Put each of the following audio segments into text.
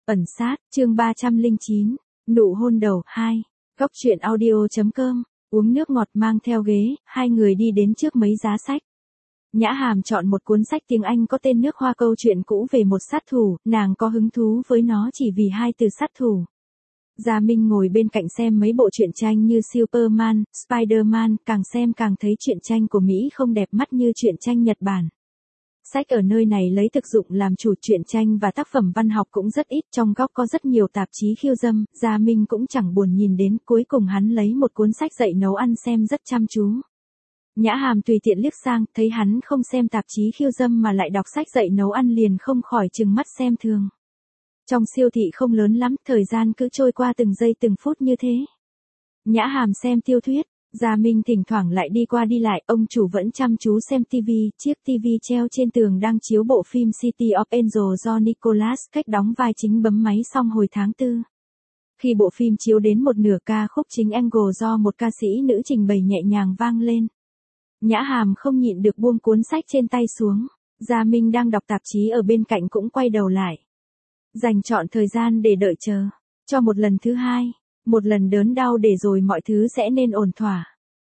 Ẩn sát, chương 309, nụ hôn đầu 2. Góc truyện audio.com, uống nước ngọt mang theo ghế, hai người đi đến trước mấy giá sách. Nhã Hàm chọn một cuốn sách tiếng Anh có tên Nước Hoa câu chuyện cũ về một sát thủ, nàng có hứng thú với nó chỉ vì hai từ sát thủ. Gia Minh ngồi bên cạnh xem mấy bộ truyện tranh như Superman, Spider-Man, càng xem càng thấy truyện tranh của Mỹ không đẹp mắt như truyện tranh Nhật Bản. Sách ở nơi này lấy thực dụng làm chủ, truyện tranh và tác phẩm văn học cũng rất ít, trong góc có rất nhiều tạp chí khiêu dâm, Gia Minh cũng chẳng buồn nhìn đến, cuối cùng hắn lấy một cuốn sách dạy nấu ăn xem rất chăm chú. Nhã Hàm tùy tiện liếc sang, thấy hắn không xem tạp chí khiêu dâm mà lại đọc sách dạy nấu ăn liền không khỏi trừng mắt xem thường. Trong siêu thị không lớn lắm, thời gian cứ trôi qua từng giây từng phút như thế. Nhã Hàm xem tiểu thuyết, Gia Minh thỉnh thoảng lại đi qua đi lại, ông chủ vẫn chăm chú xem TV, chiếc TV treo trên tường đang chiếu bộ phim City of Angels do Nicolas Cage đóng vai chính bấm máy xong hồi tháng 4. Khi bộ phim chiếu đến một nửa, ca khúc chính Angel do một ca sĩ nữ trình bày nhẹ nhàng vang lên. Nhã Hàm không nhịn được buông cuốn sách trên tay xuống, Gia Minh đang đọc tạp chí ở bên cạnh cũng quay đầu lại. Dành trọn thời gian để đợi chờ, cho một lần thứ hai. Một lần đớn đau để rồi mọi thứ sẽ nên ổn thỏa.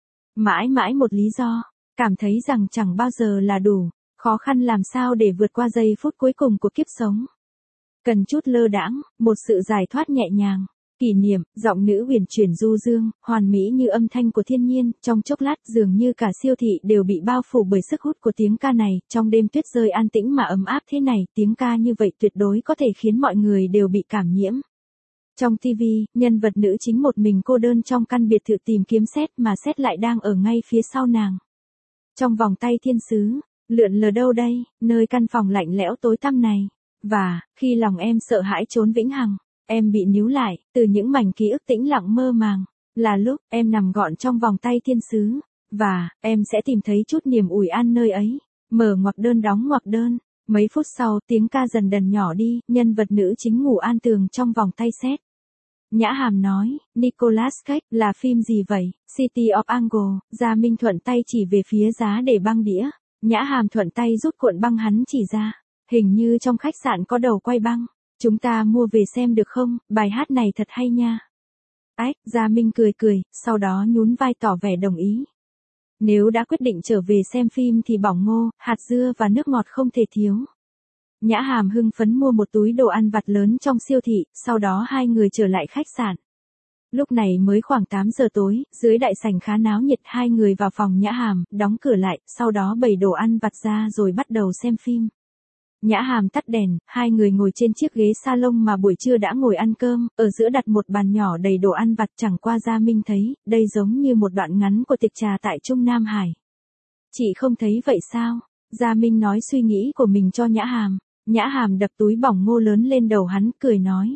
Mãi mãi một lý do, cảm thấy rằng chẳng bao giờ là đủ, khó khăn làm sao để vượt qua giây phút cuối cùng của kiếp sống. Cần chút lơ đãng, một sự giải thoát nhẹ nhàng, kỷ niệm, giọng nữ huyền chuyển du dương, hoàn mỹ như âm thanh của thiên nhiên, trong chốc lát dường như cả siêu thị đều bị bao phủ bởi sức hút của tiếng ca này, trong đêm tuyết rơi an tĩnh mà ấm áp thế này, tiếng ca như vậy tuyệt đối có thể khiến mọi người đều bị cảm nhiễm. Trong TV, nhân vật nữ chính một mình cô đơn trong căn biệt thự tìm kiếm Seth mà Seth lại đang ở ngay phía sau nàng. Trong vòng tay thiên sứ, lượn lờ đâu đây, nơi căn phòng lạnh lẽo tối tăm này. Và, khi lòng em sợ hãi trốn vĩnh hằng, em bị níu lại, từ những mảnh ký ức tĩnh lặng mơ màng, là lúc em nằm gọn trong vòng tay thiên sứ, và, em sẽ tìm thấy chút niềm ủi an nơi ấy. Mở ngoặc đơn đóng ngoặc đơn. Mấy phút sau, tiếng ca dần dần nhỏ đi, nhân vật nữ chính ngủ an tường trong vòng tay Seth. Nhã Hàm nói, Nicolas Cage, là phim gì vậy? City of Angels. Gia Minh thuận tay chỉ về phía giá để băng đĩa. Nhã Hàm thuận tay rút cuộn băng hắn chỉ ra. Hình như trong khách sạn có đầu quay băng. Chúng ta mua về xem được không? Bài hát này thật hay nha. Ách, Gia Minh cười cười, sau đó nhún vai tỏ vẻ đồng ý. Nếu đã quyết định trở về xem phim thì bỏng ngô, hạt dưa và nước ngọt không thể thiếu. Nhã Hàm hưng phấn mua một túi đồ ăn vặt lớn trong siêu thị, sau đó hai người trở lại khách sạn. Lúc này mới khoảng 8 giờ tối, dưới đại sảnh khá náo nhiệt, hai người vào phòng Nhã Hàm, đóng cửa lại, sau đó bày đồ ăn vặt ra rồi bắt đầu xem phim. Nhã Hàm tắt đèn, hai người ngồi trên chiếc ghế salon mà buổi trưa đã ngồi ăn cơm, ở giữa đặt một bàn nhỏ đầy đồ ăn vặt, chẳng qua Gia Minh thấy, đây giống như một đoạn ngắn của tiệc trà tại Trung Nam Hải. Chị không thấy vậy sao? Gia Minh nói suy nghĩ của mình cho Nhã Hàm. Nhã Hàm đập túi bỏng ngô lớn lên đầu hắn, cười nói.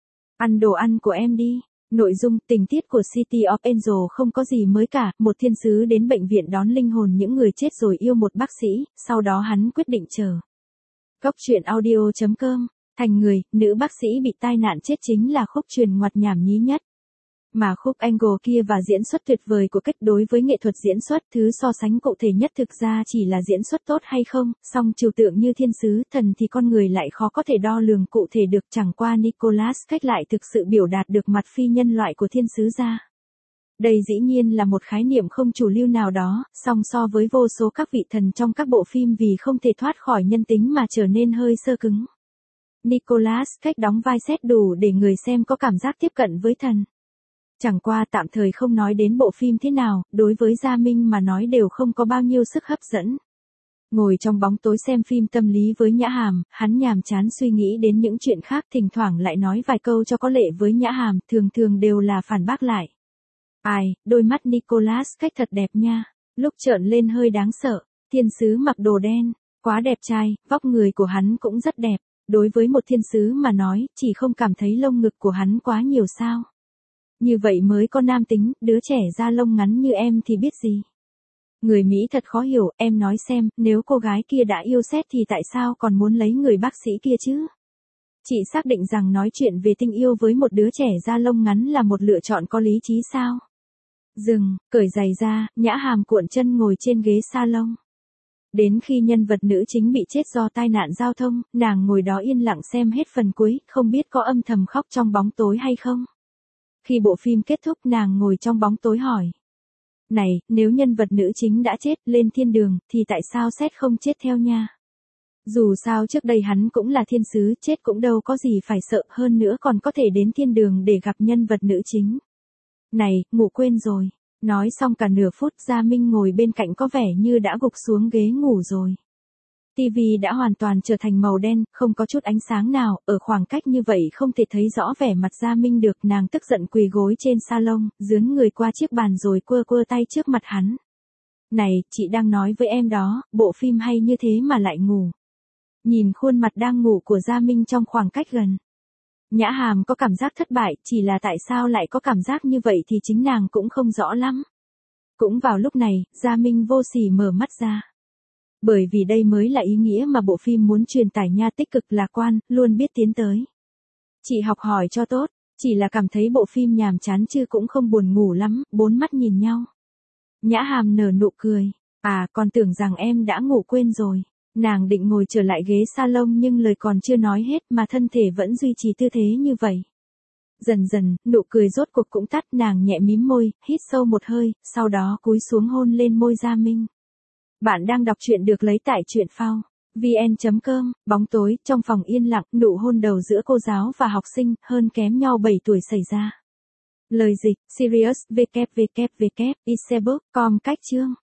Ăn đồ ăn của em đi. Nội dung, tình tiết của City of Angels không có gì mới cả, một thiên sứ đến bệnh viện đón linh hồn những người chết rồi yêu một bác sĩ, sau đó hắn quyết định chờ. Góc truyện audio.com, thành người, nữ bác sĩ bị tai nạn chết chính là khúc truyền ngoặt nhảm nhí nhất. Mà khúc Angel kia và diễn xuất tuyệt vời của Cage đối với nghệ thuật diễn xuất, thứ so sánh cụ thể nhất thực ra chỉ là diễn xuất tốt hay không, song trừu tượng như thiên sứ, thần thì con người lại khó có thể đo lường cụ thể được, chẳng qua Nicolas Cage lại thực sự biểu đạt được mặt phi nhân loại của thiên sứ ra. Đây dĩ nhiên là một khái niệm không chủ lưu nào đó, song so với vô số các vị thần trong các bộ phim vì không thể thoát khỏi nhân tính mà trở nên hơi sơ cứng. Nicolas Cage đóng vai Seth đủ để người xem có cảm giác tiếp cận với thần. Chẳng qua tạm thời không nói đến bộ phim thế nào, đối với Gia Minh mà nói đều không có bao nhiêu sức hấp dẫn. Ngồi trong bóng tối xem phim tâm lý với Nhã Hàm, hắn nhàm chán suy nghĩ đến những chuyện khác, thỉnh thoảng lại nói vài câu cho có lệ với Nhã Hàm, thường thường đều là phản bác lại. Ai, đôi mắt Nicolas Cage thật đẹp nha, lúc trợn lên hơi đáng sợ, thiên sứ mặc đồ đen, quá đẹp trai, vóc người của hắn cũng rất đẹp, đối với một thiên sứ mà nói, chỉ không cảm thấy lông ngực của hắn quá nhiều sao. Như vậy mới có nam tính, đứa trẻ da lông ngắn như em thì biết gì. Người Mỹ thật khó hiểu, em nói xem, nếu cô gái kia đã yêu Seth thì tại sao còn muốn lấy người bác sĩ kia chứ? Chị xác định rằng nói chuyện về tình yêu với một đứa trẻ da lông ngắn là một lựa chọn có lý trí sao? Dừng, cởi giày ra, Nhã Hàm cuộn chân ngồi trên ghế salon. Đến khi nhân vật nữ chính bị chết do tai nạn giao thông, nàng ngồi đó yên lặng xem hết phần cuối, không biết có âm thầm khóc trong bóng tối hay không. Khi bộ phim kết thúc nàng ngồi trong bóng tối hỏi. Này, nếu nhân vật nữ chính đã chết lên thiên đường, thì tại sao Seth không chết theo nha? Dù sao trước đây hắn cũng là thiên sứ, chết cũng đâu có gì phải sợ, hơn nữa còn có thể đến thiên đường để gặp nhân vật nữ chính. Này, ngủ quên rồi. Nói xong cả nửa phút Gia Minh ngồi bên cạnh có vẻ như đã gục xuống ghế ngủ rồi. TV đã hoàn toàn trở thành màu đen, không có chút ánh sáng nào, ở khoảng cách như vậy không thể thấy rõ vẻ mặt Gia Minh được, nàng tức giận quỳ gối trên salon, dướn người qua chiếc bàn rồi quơ quơ tay trước mặt hắn. Này, chị đang nói với em đó, bộ phim hay như thế mà lại ngủ. Nhìn khuôn mặt đang ngủ của Gia Minh trong khoảng cách gần. Nhã Hàm có cảm giác thất bại, chỉ là tại sao lại có cảm giác như vậy thì chính nàng cũng không rõ lắm. Cũng vào lúc này, Gia Minh vô sỉ mở mắt ra. Bởi vì đây mới là ý nghĩa mà bộ phim muốn truyền tải nha, tích cực lạc quan, luôn biết tiến tới. Chị học hỏi cho tốt, chỉ là cảm thấy bộ phim nhàm chán chứ cũng không buồn ngủ lắm, bốn mắt nhìn nhau. Nhã Hàm nở nụ cười, à còn tưởng rằng em đã ngủ quên rồi. Nàng định ngồi trở lại ghế salon nhưng lời còn chưa nói hết mà thân thể vẫn duy trì tư thế như vậy. Dần dần, nụ cười rốt cuộc cũng tắt, nàng nhẹ mím môi, hít sâu một hơi, sau đó cúi xuống hôn lên môi Gia Minh. Bạn đang đọc truyện được lấy tại truyện phao vn.com, bóng tối, trong phòng yên lặng, nụ hôn đầu giữa cô giáo và học sinh, hơn kém nhau 7 tuổi xảy ra. Lời dịch, Sirius, www.isebook.com cách chương.